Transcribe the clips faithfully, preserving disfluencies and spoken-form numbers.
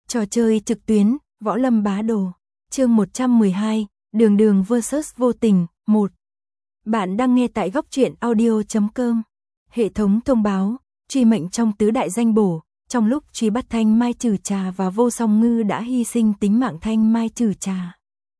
Trò chơi trực tuyến, Võ Lâm Bá Đồ. Chương một trăm mười hai, Đường Đường versus Vô Tình, một. Bạn đang nghe tại góc truyện audio chấm com. Hệ thống thông báo, truy mệnh trong tứ đại danh bổ, trong lúc truy bắt Thanh Mai Trừ Trà và Vô Song Ngư đã hy sinh tính mạng Thanh Mai Trừ Trà.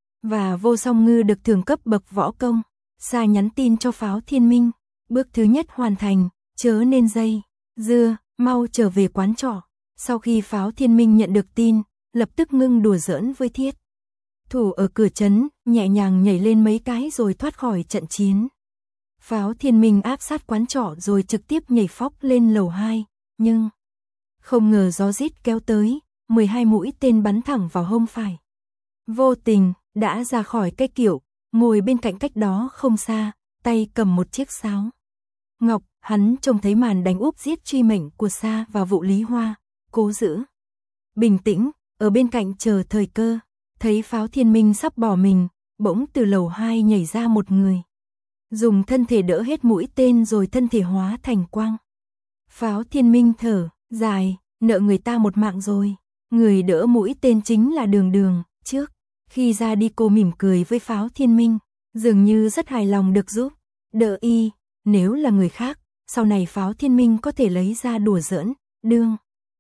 Và Vô Song Ngư được thưởng cấp bậc võ công. Sa nhắn tin cho Pháo Thiên Minh, bước thứ nhất hoàn thành, chớ nên dây dưa, mau trở về quán trọ. Sau khi Pháo Thiên Minh nhận được tin, lập tức ngưng đùa giỡn với Thiết Thủ ở cửa trấn, nhẹ nhàng nhảy lên mấy cái rồi thoát khỏi trận chiến. Pháo Thiên Minh áp sát quán trọ rồi trực tiếp nhảy phóc lên lầu hai, nhưng không ngờ gió rít kéo tới, mười hai mũi tên bắn thẳng vào hông phải. Vô Tình đã ra khỏi cái kiệu, ngồi bên cạnh cách đó không xa, tay cầm một chiếc sáo ngọc. Hắn trông thấy màn đánh úp giết truy mệnh của Sa và Vụ Lý Hoa, cố giữ bình tĩnh, ở bên cạnh chờ thời cơ. Thấy Pháo Thiên Minh sắp bỏ mình, bỗng từ lầu hai nhảy ra một người, dùng thân thể đỡ hết mũi tên rồi thân thể hóa thành quang. Pháo Thiên Minh thở dài, nợ người ta một mạng rồi. Người đỡ mũi tên chính là Đường Đường. Trước khi ra đi cô mỉm cười với Pháo Thiên Minh, dường như rất hài lòng được giúp đỡ y. Nếu là người khác, sau này Pháo Thiên Minh có thể lấy ra đùa giỡn, đương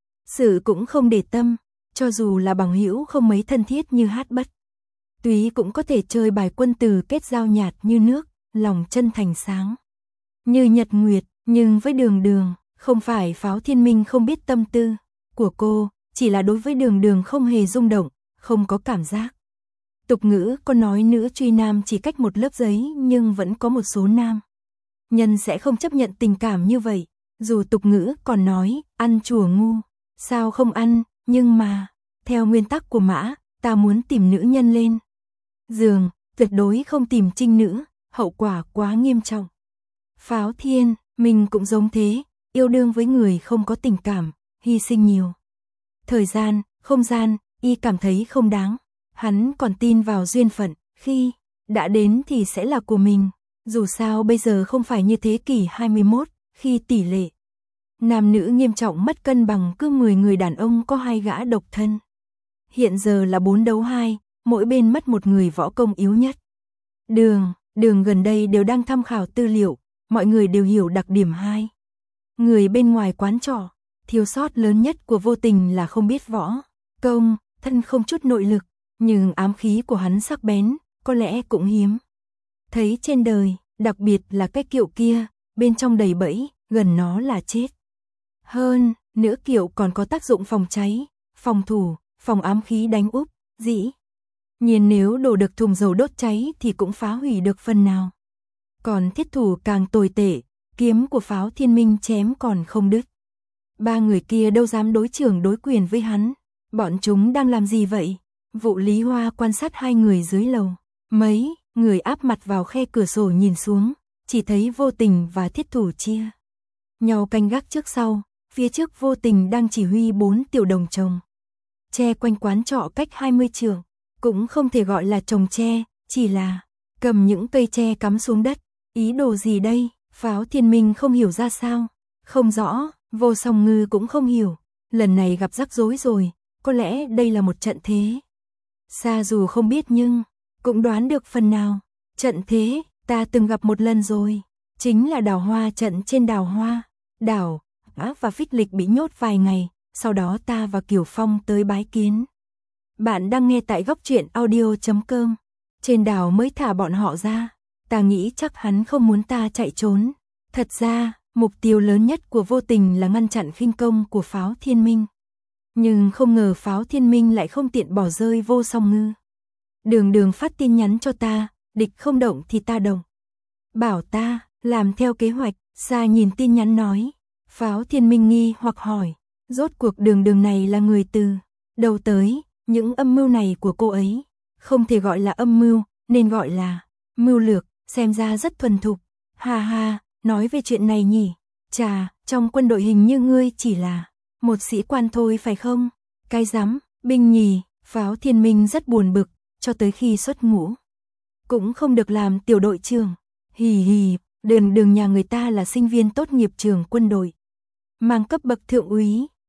sự cũng không để tâm, cho dù là bằng hữu không mấy thân thiết như Hát Bất Túy cũng có thể chơi bài quân từ kết giao nhạt như nước, lòng chân thành sáng như nhật nguyệt. Nhưng với Đường Đường, không phải Pháo Thiên Minh không biết tâm tư của cô, chỉ là đối với Đường Đường không hề rung động, không có cảm giác. Tục ngữ có nói nữ truy nam chỉ cách một lớp giấy, nhưng vẫn có một số nam nhân sẽ không chấp nhận tình cảm như vậy. Dù tục ngữ còn nói, ăn chùa ngu, sao không ăn, nhưng mà, theo nguyên tắc của Mã, ta muốn tìm nữ nhân lên giường, tuyệt đối không tìm trinh nữ, hậu quả quá nghiêm trọng. Pháo Thiên Minh cũng giống thế, yêu đương với người không có tình cảm, hy sinh nhiều thời gian, không gian, y cảm thấy không đáng. Hắn còn tin vào duyên phận, khi đã đến thì sẽ là của mình. Dù sao bây giờ không phải như thế kỷ hai mươi mốt, khi tỷ lệ nam nữ nghiêm trọng mất cân bằng, cứ mười người đàn ông có hai gã độc thân. Hiện giờ là bốn đấu hai, mỗi bên mất một người võ công yếu nhất. Đường, đường gần đây đều đang tham khảo tư liệu, mọi người đều hiểu đặc điểm hai người bên ngoài quán trọ. Thiếu sót lớn nhất của Vô Tình là không biết võ công, thân không chút nội lực, nhưng ám khí của hắn sắc bén, có lẽ cũng hiếm thấy trên đời, đặc biệt là cái kiệu kia, bên trong đầy bẫy, gần nó là chết. Hơn nữa kiệu còn có tác dụng phòng cháy, phòng thủ, phòng ám khí đánh úp, dĩ nhiên nếu đổ được thùng dầu đốt cháy thì cũng phá hủy được phần nào. Còn thiết thủ càng tồi tệ, kiếm của Pháo Thiên Minh chém còn không đứt. Ba người kia đâu dám đối chưởng đối quyền với hắn, bọn chúng đang làm gì vậy? Vụ Lý Hoa quan sát hai người dưới lầu, mấy người áp mặt vào khe cửa sổ nhìn xuống, chỉ thấy Vô Tình và thiết thủ chia nhau canh gác trước sau. Phía trước Vô Tình đang chỉ huy bốn tiểu đồng trồng tre quanh quán trọ cách hai mươi trượng, cũng không thể gọi là trồng tre, chỉ là cầm những cây tre cắm xuống đất. Ý đồ gì đây? Pháo Thiên Minh không hiểu ra sao, không rõ, Vô Song Ngư cũng không hiểu. Lần này gặp rắc rối rồi, có lẽ đây là một trận thế. Sa dù không biết nhưng cũng đoán được phần nào. Trận thế, ta từng gặp một lần rồi, chính là đào hoa trận trên đào hoa. Đào Á và Phích Lịch bị nhốt vài ngày, sau đó ta và Kiều Phong tới bái kiến. Bạn đang nghe tại góc truyện audio chấm com. Trên đảo mới thả bọn họ ra, ta nghĩ chắc hắn không muốn ta chạy trốn. Thật ra, mục tiêu lớn nhất của Vô Tình là ngăn chặn khinh công của Pháo Thiên Minh. Nhưng không ngờ Pháo Thiên Minh lại không tiện bỏ rơi Vô Song Ngư. Đường Đường phát tin nhắn cho ta, địch không động thì ta động. Bảo ta làm theo kế hoạch. Sa nhìn tin nhắn nói. Pháo Thiên Minh nghi hoặc hỏi, rốt cuộc Đường Đường này là người từ đâu tới? Những âm mưu này của cô ấy không thể gọi là âm mưu, nên gọi là mưu lược, xem ra rất thuần thục. Ha ha, nói về chuyện này nhỉ? Chà, trong quân đội hình như ngươi chỉ là một sĩ quan thôi phải không? Cái rắm, binh nhì. Pháo Thiên Minh rất buồn bực, cho tới khi xuất ngũ cũng không được làm tiểu đội trưởng. Hì hì, Đường Đường nhà người ta là sinh viên tốt nghiệp trường quân đội, mang cấp bậc thượng úy,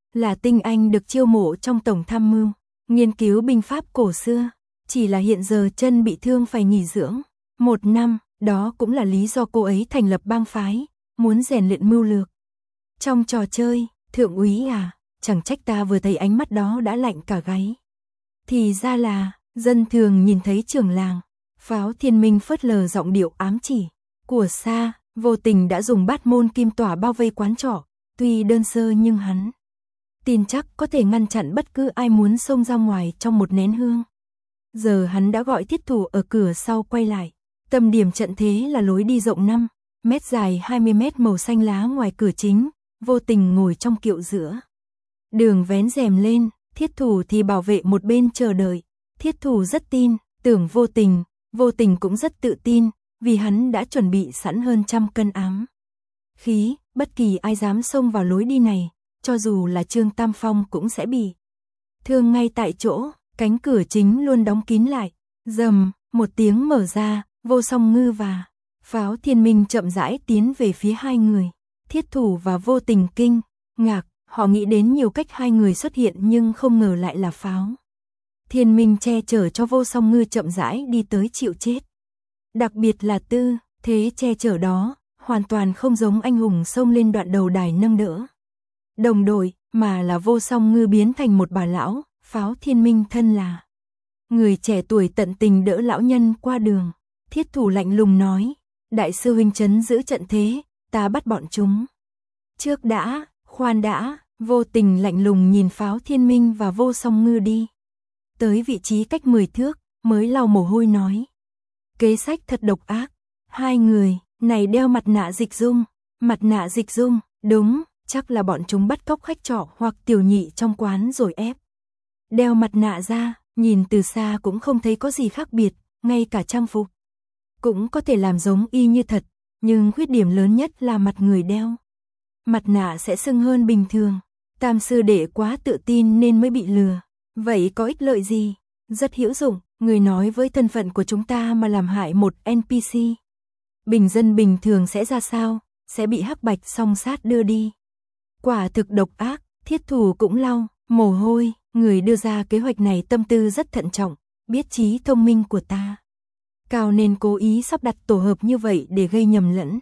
là tinh anh được chiêu mộ trong tổng tham mưu, nghiên cứu binh pháp cổ xưa, chỉ là hiện giờ chân bị thương phải nghỉ dưỡng. Một năm, đó cũng là lý do cô ấy thành lập bang phái, muốn rèn luyện mưu lược. Trong trò chơi, thượng úy à, chẳng trách ta vừa thấy ánh mắt đó đã lạnh cả gáy. Thì ra là, dân thường nhìn thấy trưởng làng, Pháo Thiên Minh phớt lờ giọng điệu ám chỉ. Của xa, vô tình đã dùng bát môn kim tỏa bao vây quán trọ, tuy đơn sơ nhưng hắn tin chắc có thể ngăn chặn bất cứ ai muốn xông ra ngoài trong một nén hương. Giờ hắn đã gọi thiết thủ ở cửa sau quay lại. Tâm điểm trận thế là lối đi rộng năm mét dài hai mươi mét màu xanh lá ngoài cửa chính, vô tình ngồi trong kiệu giữa. Đường vén rèm lên, thiết thủ thì bảo vệ một bên chờ đợi. Thiết thủ rất tin, tưởng vô tình, vô tình cũng rất tự tin, vì hắn đã chuẩn bị sẵn hơn trăm cân ám khí, bất kỳ ai dám xông vào lối đi này, cho dù là Trương Tam Phong cũng sẽ bị thương ngay tại chỗ. Cánh cửa chính luôn đóng kín lại, rầm, một tiếng mở ra, Vô Song Ngư và Pháo Thiên Minh chậm rãi tiến về phía hai người. Thiết thủ và vô tình kinh ngạc, họ nghĩ đến nhiều cách hai người xuất hiện nhưng không ngờ lại là Pháo Thiên Minh che chở cho Vô Song Ngư chậm rãi đi tới chịu chết. Đặc biệt là tư thế che chở đó, hoàn toàn không giống anh hùng xông lên đoạn đầu đài nâng đỡ đồng đội, mà là Vô Song Ngư biến thành một bà lão. Pháo Thiên Minh thân là người trẻ tuổi tận tình đỡ lão nhân qua đường. Thiết thủ lạnh lùng nói, đại sư huynh trấn giữ trận thế, ta bắt bọn chúng trước đã. Khoan đã. Vô tình lạnh lùng nhìn Pháo Thiên Minh và Vô Song Ngư đi tới vị trí cách mười thước, mới lau mồ hôi nói, kế sách thật độc ác. Hai người này đeo mặt nạ dịch dung. Mặt nạ dịch dung, đúng, chắc là bọn chúng bắt cóc khách trọ hoặc tiểu nhị trong quán rồi ép đeo mặt nạ ra. Nhìn từ xa cũng không thấy có gì khác biệt, ngay cả trang phục cũng có thể làm giống y như thật, nhưng khuyết điểm lớn nhất là mặt người đeo mặt nạ sẽ sưng hơn bình thường. Tam sư đệ quá tự tin nên mới bị lừa. Vậy có ích lợi gì? Rất hữu dụng, người nói với thân phận của chúng ta mà làm hại một en pê xê. Bình dân bình thường sẽ ra sao? Sẽ bị hắc bạch song sát đưa đi. Quả thực độc ác. Thiết thủ cũng lau mồ hôi. Người đưa ra kế hoạch này tâm tư rất thận trọng, biết trí thông minh của ta cao nên cố ý sắp đặt tổ hợp như vậy để gây nhầm lẫn.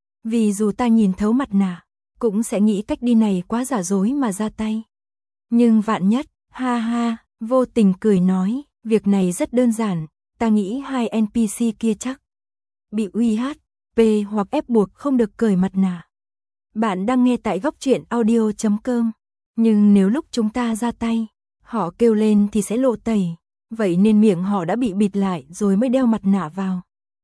Vì dù ta nhìn thấu mặt nạ, cũng sẽ nghĩ cách đi này quá giả dối mà ra tay. Nhưng vạn nhất, ha ha, vô tình cười nói, việc này rất đơn giản, ta nghĩ hai en pê xê kia chắc bị uy hiếp hoặc ép buộc không được cởi mặt nạ. Bạn đang nghe tại góc truyện audio chấm com. Nhưng nếu lúc chúng ta ra tay, họ kêu lên thì sẽ lộ tẩy, vậy nên miệng họ đã bị bịt lại rồi mới đeo mặt nạ vào.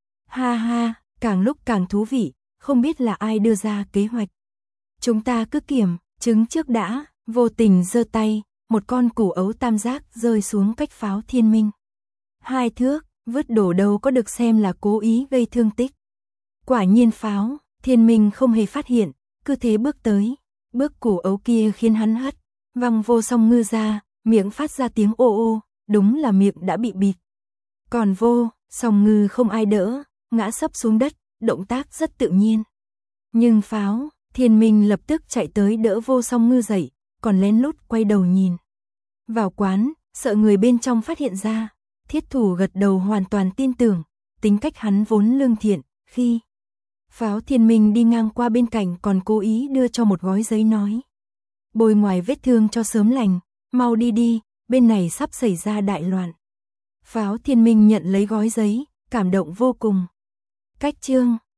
Ha ha, càng lúc càng thú vị, không biết là ai đưa ra kế hoạch. Chúng ta cứ kiểm chứng trước đã. Vô tình giơ tay, một con củ ấu tam giác rơi xuống cách Pháo Thiên Minh hai thước, vứt đổ đâu có được xem là cố ý gây thương tích. Quả nhiên Pháo Thiên Minh không hề phát hiện, cứ thế bước tới. Bước củ ấu kia khiến hắn hất văng Vô Song Ngư ra, miệng phát ra tiếng ô ô, đúng là miệng đã bị bịt. Còn Vô Song Ngư không ai đỡ, ngã sấp xuống đất, động tác rất tự nhiên. Nhưng Pháo Thiên Minh lập tức chạy tới đỡ Vô Song Ngư dậy, còn lén lút quay đầu nhìn vào quán, sợ người bên trong phát hiện ra. Thiết thủ gật đầu hoàn toàn tin tưởng, tính cách hắn vốn lương thiện. Khi Pháo Thiên Minh đi ngang qua bên cạnh còn cố ý đưa cho một gói giấy nói, bôi ngoài vết thương cho sớm lành, mau đi đi, bên này sắp xảy ra đại loạn. Pháo Thiên Minh nhận lấy gói giấy, cảm động vô cùng. Cách chương